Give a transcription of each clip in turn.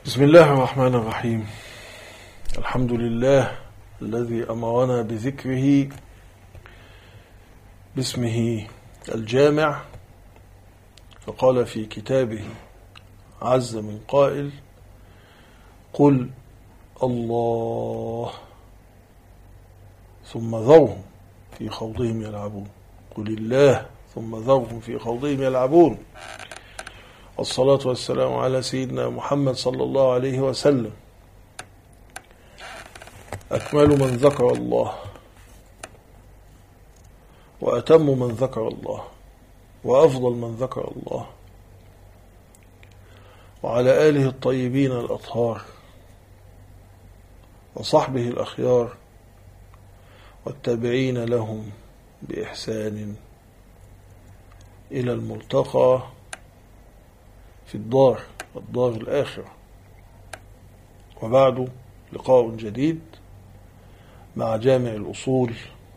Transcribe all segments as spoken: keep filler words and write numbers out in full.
بسم الله الرحمن الرحيم. الحمد لله الذي أمرنا بذكره باسمه الجامع، فقال في كتابه عز من قائل: قل الله ثم ذرهم في خوضهم يلعبون. قل الله ثم ذرهم في خوضهم يلعبون. والصلاة والسلام على سيدنا محمد صلى الله عليه وسلم، أكمل من ذكر الله وأتم من ذكر الله وأفضل من ذكر الله، وعلى آله الطيبين الأطهار وصحبه الأخيار والتابعين لهم بإحسان إلى الملتقى في الدار الدار الآخرة. وبعد، لقاء جديد مع جامع الأصول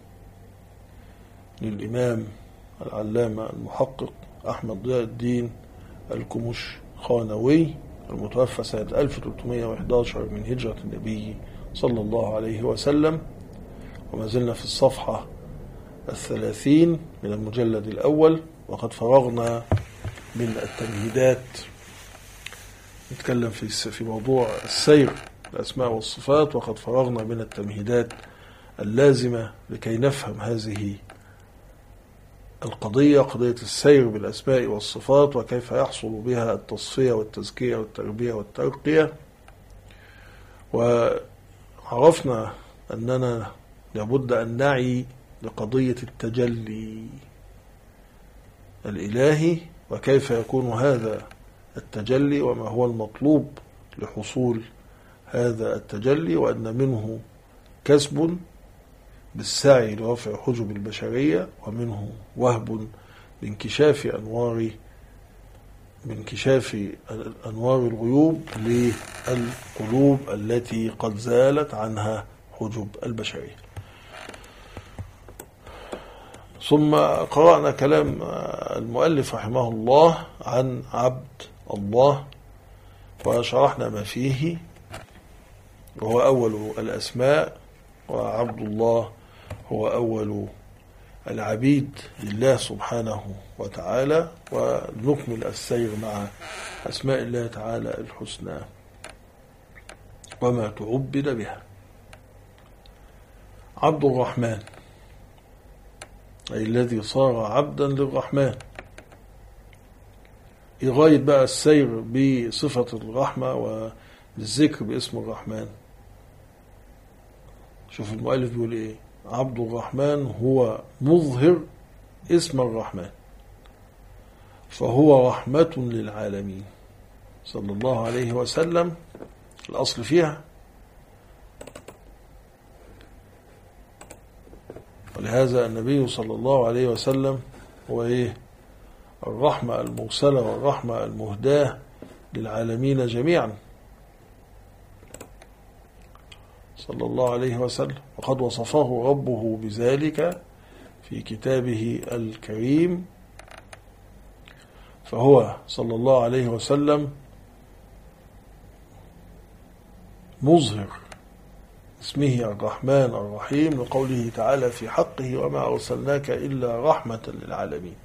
للإمام العلامة المحقق أحمد ضياء الدين الكمشخانوي، المتوفى سنة ألف وثلاثمائة وأحد عشر من هجرة النبي صلى الله عليه وسلم. وما زلنا في الصفحة الثلاثين من المجلد الأول، وقد فرغنا من التمهيدات نتكلم في في موضوع السير الأسماء والصفات، وقد فرغنا من التمهيدات اللازمة لكي نفهم هذه القضية، قضية السير بالأسماء والصفات، وكيف يحصل بها التصفية والتزكية والتربية والترقية. وعرفنا أننا لابد أن نعي لقضية التجلي الإلهي، وكيف يكون هذا التجلي، وما هو المطلوب لحصول هذا التجلي، وأن منه كسب بالسعي لرفع حجب البشرية، ومنه وهب بانكشاف أنوار بانكشاف أنوار الغيوب للقلوب التي قد زالت عنها حجب البشرية. ثم قرأنا كلام المؤلف رحمه الله عن عبد الله، وشرحنا ما فيه، وهو أول الأسماء، وعبد الله هو أول العبيد لله سبحانه وتعالى. ونكمل السير مع أسماء الله تعالى الحسنى وما تعبد بها. عبد الرحمن، أي الذي صار عبدا للرحمن، يغاية بقى السير بصفة الرحمة والذكر باسم الرحمن. شوف المؤلف بيقول إيه: عبد الرحمن هو مظهر اسم الرحمن، فهو رحمة للعالمين صلى الله عليه وسلم. الأصل فيها، ولهذا النبي صلى الله عليه وسلم هو إيه؟ الرحمة المرسلة والرحمة المهداة للعالمين جميعا صلى الله عليه وسلم. وقد وصفه ربه بذلك في كتابه الكريم، فهو صلى الله عليه وسلم مظهر اسمه الرحمن الرحيم، لقوله تعالى في حقه: وما أرسلناك إلا رحمة للعالمين.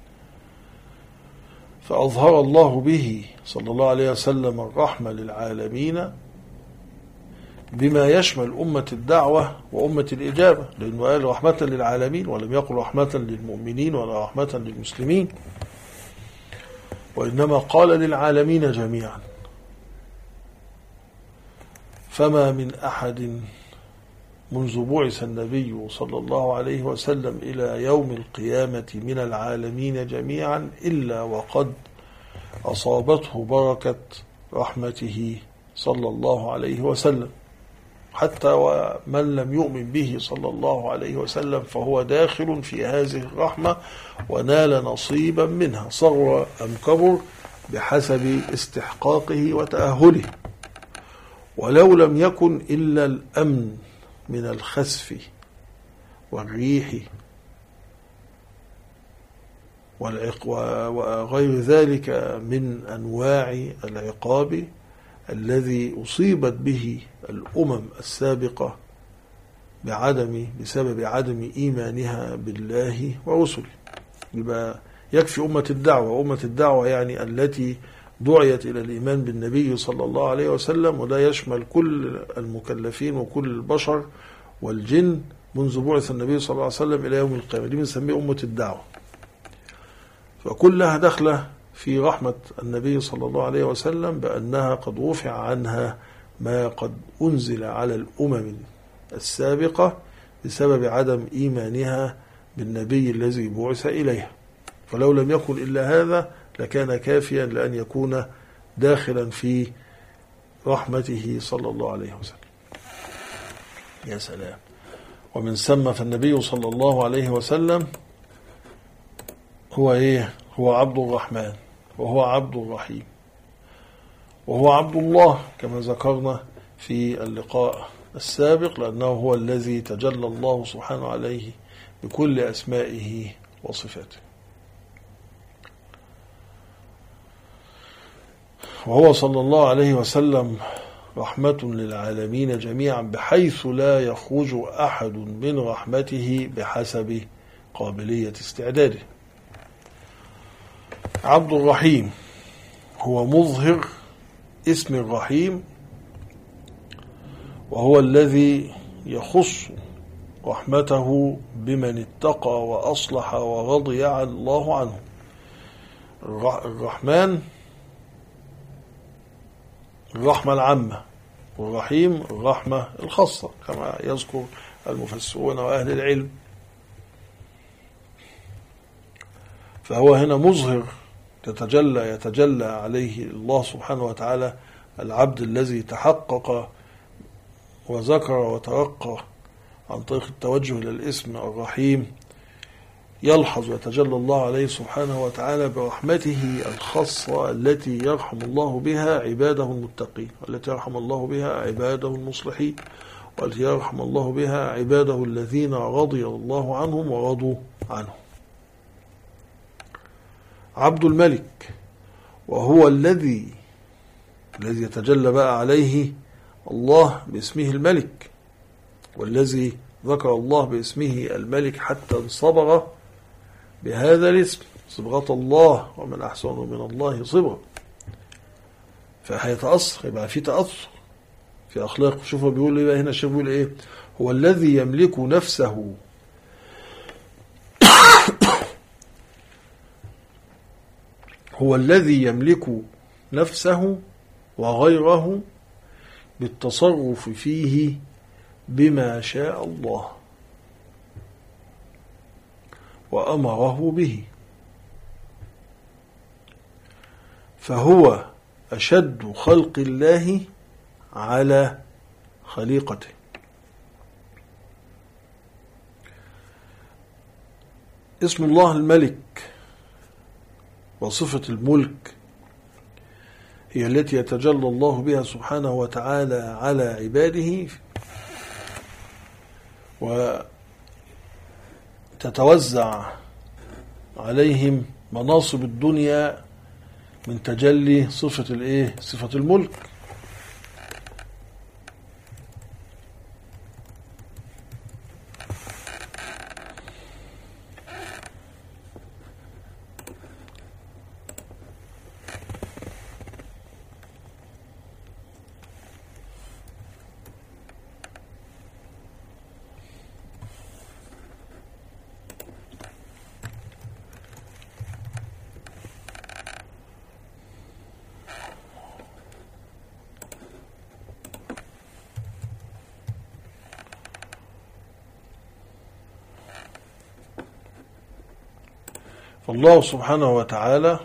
فأظهر الله به صلى الله عليه وسلم الرحمة للعالمين بما يشمل أمة الدعوة وأمة الإجابة، لأنه قال رحمة للعالمين ولم يقل رحمة للمؤمنين ولا رحمة للمسلمين، وإنما قال للعالمين جميعا. فما من أحد منذ بعث النبي صلى الله عليه وسلم إلى يوم القيامة من العالمين جميعا إلا وقد أصابته بركة رحمته صلى الله عليه وسلم، حتى ومن لم يؤمن به صلى الله عليه وسلم فهو داخل في هذه الرحمة ونال نصيبا منها، صغر أم كبر بحسب استحقاقه وتأهله. ولو لم يكن إلا الأمن من الخسف والريح وغير ذلك من أنواع العقاب الذي أصيبت به الأمم السابقة بعدم بسبب عدم إيمانها بالله ورسله. يبقى يكفي أمة الدعوة. أمة الدعوة يعني التي دعيت إلى الإيمان بالنبي صلى الله عليه وسلم، وده يشمل كل المكلفين وكل البشر والجن منذ بعث النبي صلى الله عليه وسلم إلى يوم القيامة. دي بنسميه أمة الدعوة. فكلها داخلة في رحمة النبي صلى الله عليه وسلم بأنها قد رفع عنها ما قد أنزل على الأمم السابقة بسبب عدم إيمانها بالنبي الذي بعث إليها. فلو لم يكن إلا هذا لكان كافيا لأن يكون داخلا في رحمته صلى الله عليه وسلم. يا سلام. ومن ثم فالنبي صلى الله عليه وسلم هو إيه؟ هو عبد الرحمن، وهو عبد الرحيم، وهو عبد الله كما ذكرنا في اللقاء السابق، لأنه هو الذي تجلى الله سبحانه عليه بكل أسمائه وصفاته. وهو صلى الله عليه وسلم رحمة للعالمين جميعا، بحيث لا يخرج أحد من رحمته بحسب قابلية استعداده. عبد الرحيم هو مظهر اسم الرحيم، وهو الذي يخص رحمته بمن اتقى وأصلح ورضي الله عنه. الرحمن الرحمة العامة، والرحيم الرحمة الخاصة كما يذكر المفسرون وأهل العلم. فهو هنا مظهر يتجلى يتجلى عليه الله سبحانه وتعالى العبد الذي تحقق وذكر وترقى عن طريق التوجه إلى الاسم الرحيم، يلحظ ويتجلى الله عليه سبحانه وتعالى برحمته الخاصة التي يرحم الله بها عباده المتقين، والتي يرحم الله بها عباده المصلحين، والتي يرحم الله بها عباده الذين رضي الله عنهم ورضوا عنه. عبد الملك، وهو الذي الذي يتجلى بقى عليه الله باسمه الملك، والذي ذكر الله باسمه الملك حتى انصبغ بهذا الاسم صبغة الله، ومن أحسن من الله صبغة. فهيتأثر، يبقى في تأثر في أخلاقه. شوفوا بيقول إيه بقى هنا، الشيخ بيقول إيه؟ هو الذي يملك نفسه هو الذي يملك نفسه وغيره بالتصرف فيه بما شاء الله وأمره به، فهو أشد خلق الله على خليقته. اسم الله الملك وصفة الملك هي التي يتجلى الله بها سبحانه وتعالى على عباده، وتتوزع عليهم مناصب الدنيا من تجلي صفة الايه؟ صفة الملك. فالله سبحانه وتعالى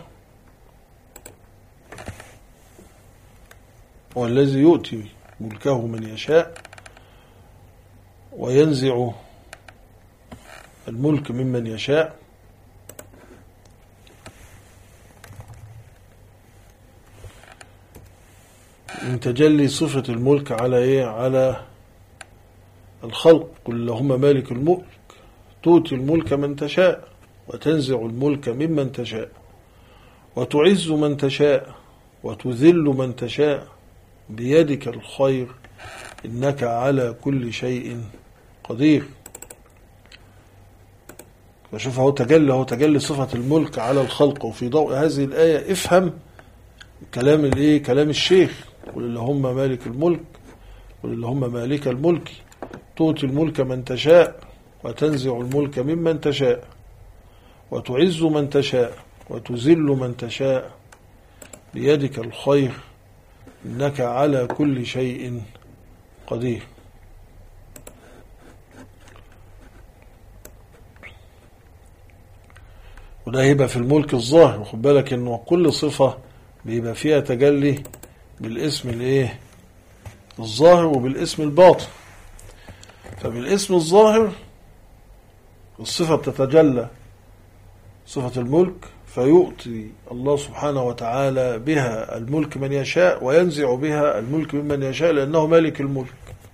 هو الذي يؤتي ملكه من يشاء وينزع الملك ممن يشاء، من تجلي صفة الملك على ايه؟ على الخلق. قل اللهم مالك الملك تؤتي الملك من تشاء وتنزع الملك ممن تشاء وتعز من تشاء وتذل من تشاء بيدك الخير إنك على كل شيء قدير. فشوف هو تجلى هو تجلي صفة الملك على الخلق. وفي ضوء هذه الآية افهم كلام الايه كلام الشيخ: قل اللي هم مالك الملك قل اللي هم مالك الملك تؤتي الملك من تشاء وتنزع الملك ممن تشاء وتعز من تشاء وتذل من تشاء بيدك الخير إنك على كل شيء قدير. وده هيبقى في الملك الظاهر. وخد بالك انه كل صفة بيبقى فيها تجلي بالاسم الايه الظاهر وبالاسم الباطن. فبالاسم الظاهر الصفة بتتجلى صفة الملك فيؤتي الله سبحانه وتعالى بها الملك من يشاء وينزع بها الملك ممن يشاء لأنه مالك الملك.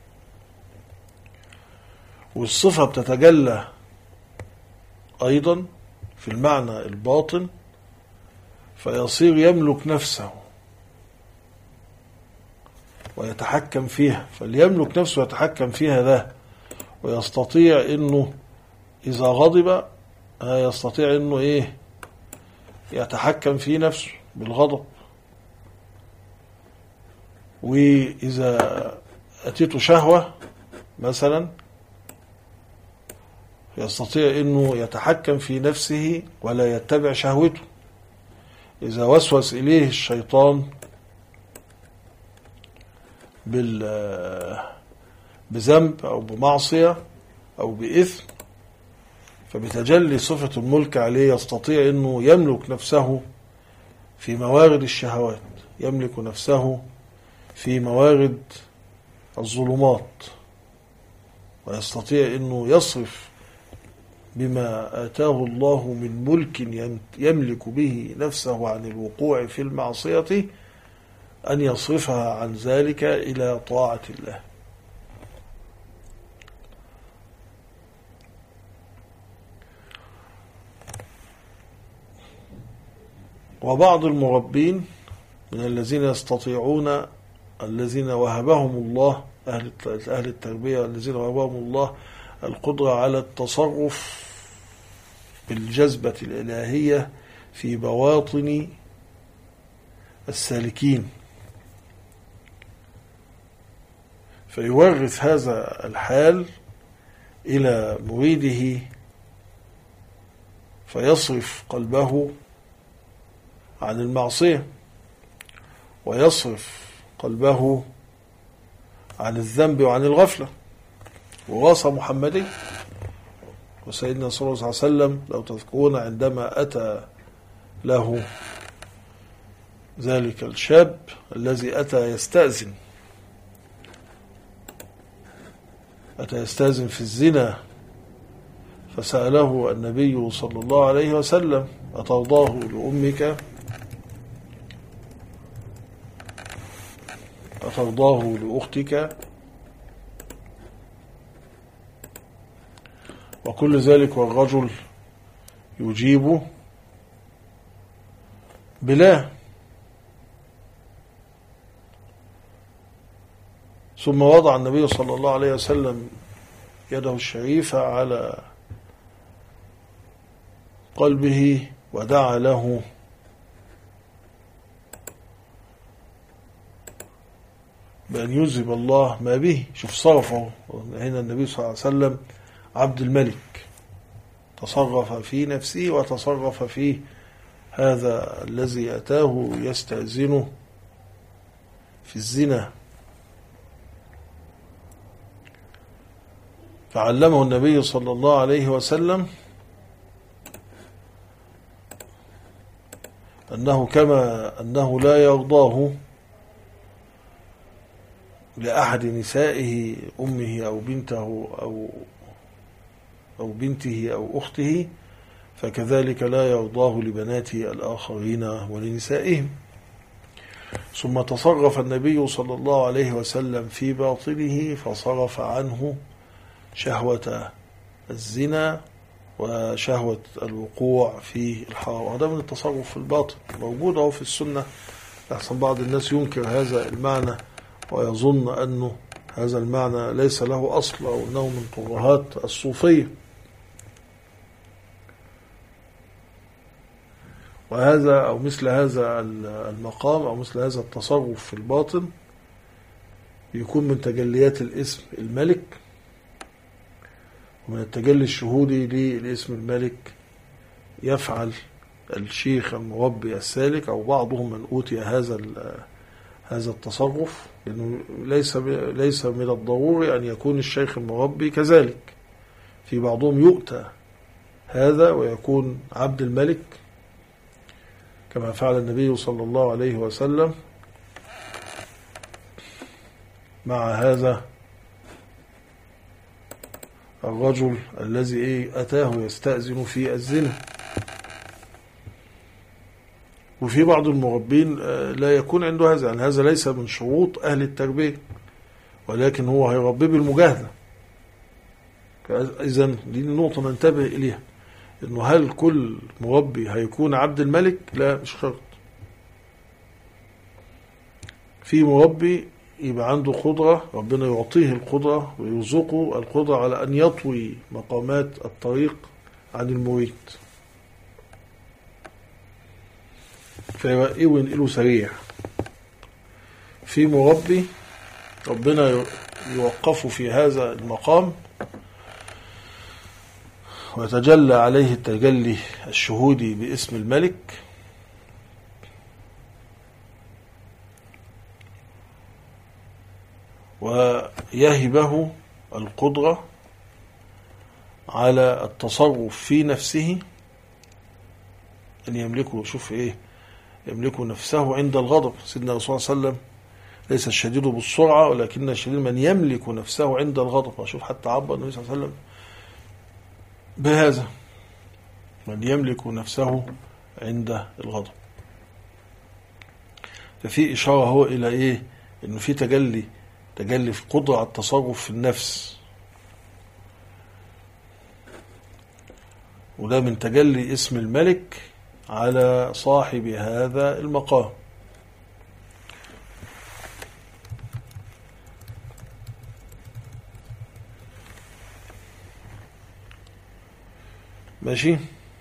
والصفة بتتجلى أيضا في المعنى الباطن فيصير يملك نفسه ويتحكم فيها. فليملك نفسه ويتحكم فيها ده ويستطيع انه اذا غضب يستطيع انه ايه يتحكم في نفسه بالغضب. واذا اتيته شهوة مثلا يستطيع انه يتحكم في نفسه ولا يتبع شهوته. اذا وسوس اليه الشيطان بذنب او بمعصية او بإثم فبتجلي صفة الملك عليه يستطيع انه يملك نفسه في موارد الشهوات، يملك نفسه في موارد الظلمات، ويستطيع انه يصرف بما آتاه الله من ملك يملك به نفسه عن الوقوع في المعصية أن يصرفها عن ذلك إلى طاعة الله. وبعض المربين من الذين يستطيعون الذين وهبهم الله أهل أهل التربية الذين وهبهم الله القدرة على التصرف بالجذبة الإلهية في بواطن السالكين، فيورث هذا الحال إلى مريده فيصرف قلبه عن المعصية ويصرف قلبه عن الذنب وعن الغفلة. وراثة محمدي. وسيدنا صلى الله عليه وسلم لو تذكرون عندما أتى له ذلك الشاب الذي أتى يستأذن أتى يستأذن في الزنا فسأله النبي صلى الله عليه وسلم: أترضاه لأمك أترضاه لأختك؟ وكل ذلك والرجل يجيب بلا. ثم وضع النبي صلى الله عليه وسلم يده الشريفة على قلبه ودعا له بأن يذهب الله ما به. شوف صرفه هنا النبي صلى الله عليه وسلم عبد الملك، تصرف في نفسه وتصرف في هذا الذي أتاه يستأذنه في الزنا. فعلمه النبي صلى الله عليه وسلم أنه كما أنه لا يرضاه لأحد نسائه أمه أو بنته أو أو بنته أو أخته فكذلك لا يرضاه لبناته الآخرين ولنسائهم. ثم تصرف النبي صلى الله عليه وسلم في باطنه فصرف عنه شهوة الزنا وشهوة الوقوع في الحرام. وهذا من التصرف في الباطن موجود أهو في السنة، لحسن بعض الناس ينكر هذا المعنى ويظن أنه هذا المعنى ليس له أصل أو أنه من ترهات الصوفية. وهذا أو مثل هذا المقام أو مثل هذا التصرف في الباطن يكون من تجليات الاسم الملك، ومن التجلي الشهودي للاسم الملك يفعل الشيخ المربي السالك أو بعضهم من أوتي هذا هذا التصرف، لأنه ليس ليس من الضروري أن يكون الشيخ المربي كذلك. في بعضهم يؤتى هذا ويكون عبد الملك كما فعل النبي صلى الله عليه وسلم مع هذا الرجل الذي إيه أتاه يستأذن في الزنا. وفي بعض المربين لا يكون عنده هذا، يعني هذا ليس من شروط أهل التربية، ولكن هو هيربيه بالمجاهدة. إذن دي النقطة ننتبه إليها، إنه هل كل مربي هيكون عبد الملك؟ لا، مش شرط. في مربي يبقى عنده قدرة، ربنا يعطيه القدرة ويرزقه القدرة على أن يطوي مقامات الطريق عن المريد، فيوقيه وينقله سريع. في مربي ربنا يوقفه في هذا المقام ويتجلى عليه التجلي الشهودي باسم الملك، ويهبه القدرة على التصرف في نفسه، أن يملكه. شوف إيه، يملكه نفسه عند الغضب. سيدنا الرسول صلى الله عليه وسلم ليس الشديد بالسرعة ولكن الشديد من يملك نفسه عند الغضب. وشوف حتى عبر النبي صلى الله عليه وسلم بهذا، من يملك نفسه عند الغضب. ففي إشارة هو إلى إيه، إنه في تجلي تجلي في قدرة على التصرف في النفس، وده من تجلي اسم الملك على صاحب هذا المقام. ماشي.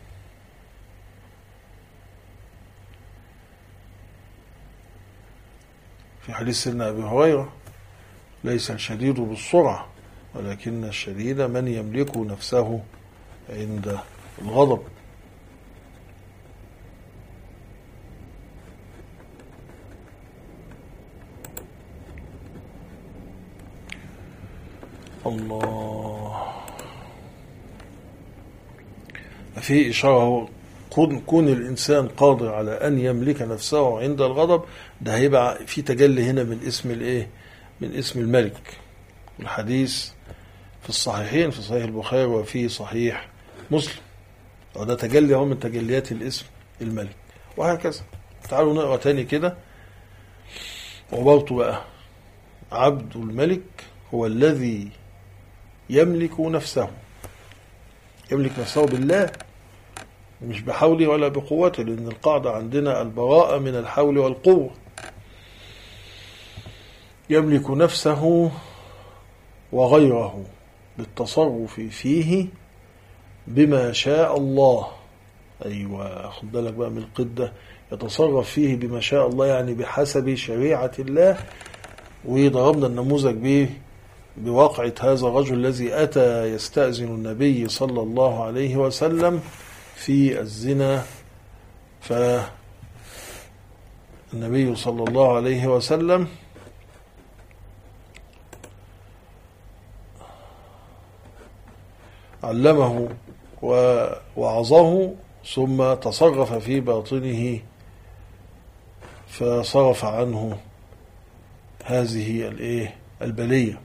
في حديث سيدنا أبي هريرة ليس الشديد بالسرعة ولكن الشديد من يملك نفسه عند الغضب. الله. في إشارة كون, كون الإنسان قادر على أن يملك نفسه عند الغضب، ده هيبقى في تجلي هنا من اسم الإيه، من اسم الملك. الحديث في الصحيحين، في صحيح البخاري وفي صحيح مسلم، وده تجلي هو من تجليات الاسم الملك. وهكذا. تعالوا نقرأ تاني كده. وبرضه بقى عبد الملك هو الذي يملك نفسه، يملك نفسه بالله مش بحوله ولا بقوته، لأن القاعدة عندنا البراءة من الحول والقوة. يملك نفسه وغيره بالتصرف فيه بما شاء الله. أيوة، خد بالك بقى من القدة، يتصرف فيه بما شاء الله يعني بحسب شريعة الله. وضربنا النموذج به بواقعة هذا الرجل الذي أتى يستأذن النبي صلى الله عليه وسلم في الزنا، فالنبي صلى الله عليه وسلم علمه ووعظه ثم تصرف في باطنه فصرف عنه هذه الايه البلية.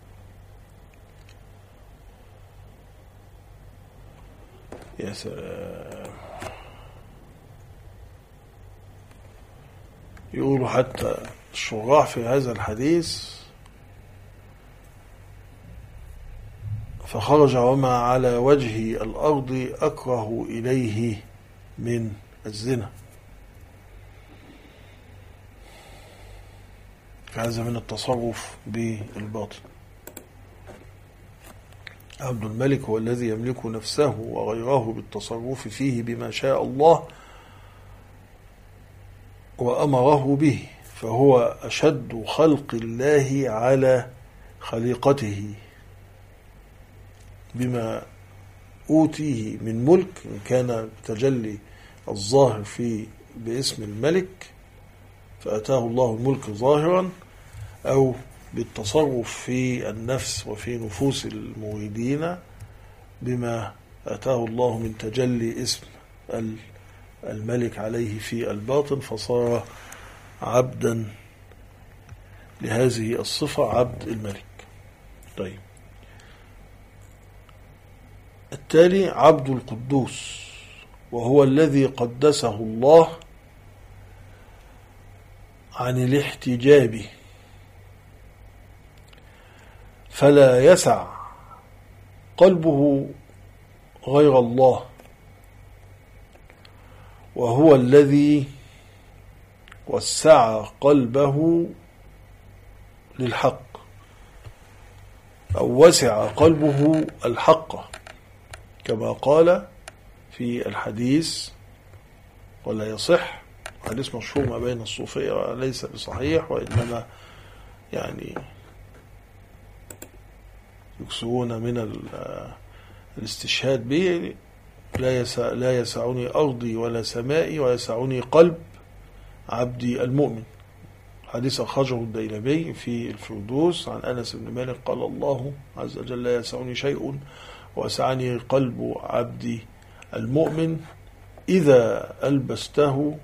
يا سلام. يقولوا حتى الشراح في هذا الحديث: فخرج وما على وجه الأرض أكره إليه من الزنا. هذا من التصرف بالباطن. عبد الملك هو الذي يملك نفسه وغيره بالتصرف فيه بما شاء الله وأمره به، فهو أشد خلق الله على خليقته بما أوتيه من ملك، إن كان تجلي الظاهر في باسم الملك فأتاه الله الملك ظاهرا، أو بالتصرف في النفس وفي نفوس المريدين بما أتاه الله من تجلي اسم الملك عليه في الباطن، فصار عبدا لهذه الصفة، عبد الملك. طيب، التالي عبد القدوس، وهو الذي قدسه الله عن الاحتجاب، فلا يسع قلبه غير الله، وهو الذي وسع قلبه للحق، أو وسع قلبه الحق، كما قال في الحديث، ولا يصح، حديث مشهور ما بين الصوفية وليس بصحيح، وإنما يعني يكسرون من الاستشهاد به، لا يسع لا يسعني أرضي ولا سمائي ويسعني قلب عبدي المؤمن. حديث أخرجه الديلمي في الفردوس عن أنس بن مالك قال الله عز وجل: لا يسعني شيء وسعني قلب عبدي المؤمن إذا ألبسته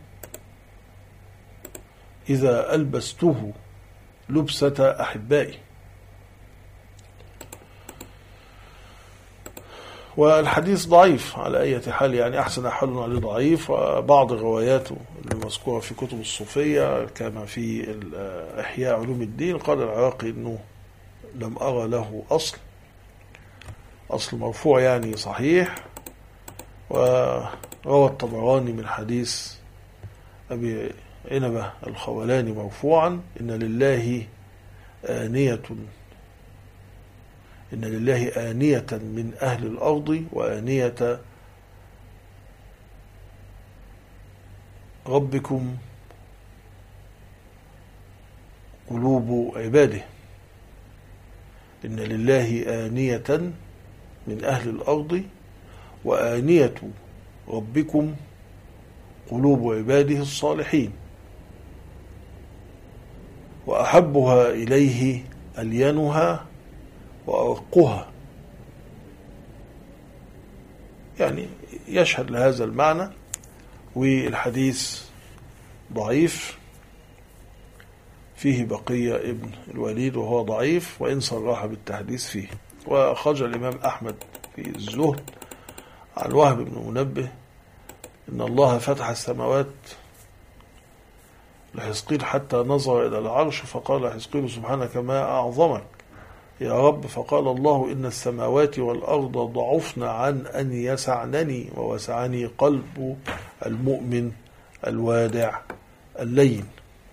إذا ألبسته لبسة أحبائي. والحديث ضعيف على أي حال، يعني أحسن حال عليه ضعيف، وبعض رواياته المذكورة في كتب الصوفية كما في إحياء علوم الدين قال العراقي إنه لم أرى له أصل أصل مرفوع يعني صحيح. وروى الطبراني من حديث أبي عنبة الخولاني مرفوعا: إن لله آنية إن لله آنية من أهل الأرض وآنية ربكم قلوب عباده. إن لله آنية من أهل الأرض وآنية ربكم قلوب عباده الصالحين، وأحبها إليه ألينها وأرقها. يعني يشهد لهذا المعنى. والحديث ضعيف، فيه بقية ابن الوليد وهو ضعيف وإن صرح بالتحديث فيه. وأخرج الإمام أحمد في الزهد عن وهب بن منبه إن الله فتح السماوات لحزقيل حتى نظر إلى العرش فقال حزقيل: سبحانك ما أعظمك يا رب. فقال الله: إن السماوات والأرض ضعفن عن أن يسعنني، ووسعني قلب المؤمن الوادع اللين.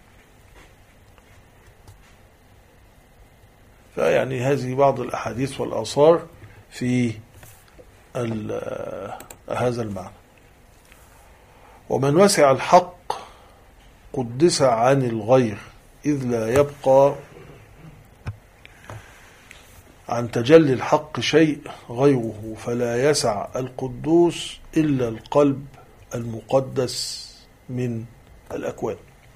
فيعني هذه بعض الأحاديث والآثار في هذا المعنى. ومن وسع الحق قدس عن الغير، إذ لا يبقى عن تجلي الحق شيء غيره، فلا يسع القدوس إلا القلب المقدس من الأكوان.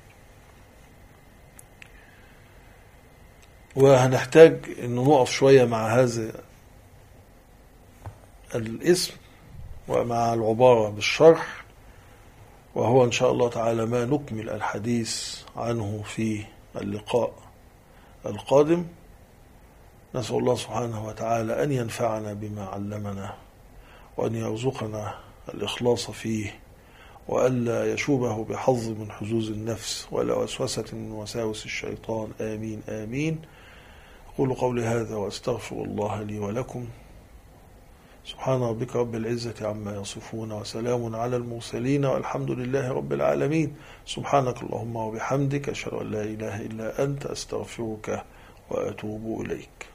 وهنحتاج أن نقف شوية مع هذا الاسم ومع العبارة بالشرح، وهو إن شاء الله تعالى ما نكمل الحديث عنه في اللقاء القادم. نسأل الله سبحانه وتعالى أن ينفعنا بما علمنا، وأن يرزقنا الإخلاص فيه، وألا يشوبه بحظ من حظوظ النفس ولا وسوسة من وساوس الشيطان. آمين آمين. أقول قولي هذا وأستغفر الله لي ولكم، سبحان ربك رب العزة عما يصفون وسلام على المرسلين والحمد لله رب العالمين. سبحانك اللهم وبحمدك، أشهد أن لا إله إلا أنت، أستغفرك وأتوب إليك.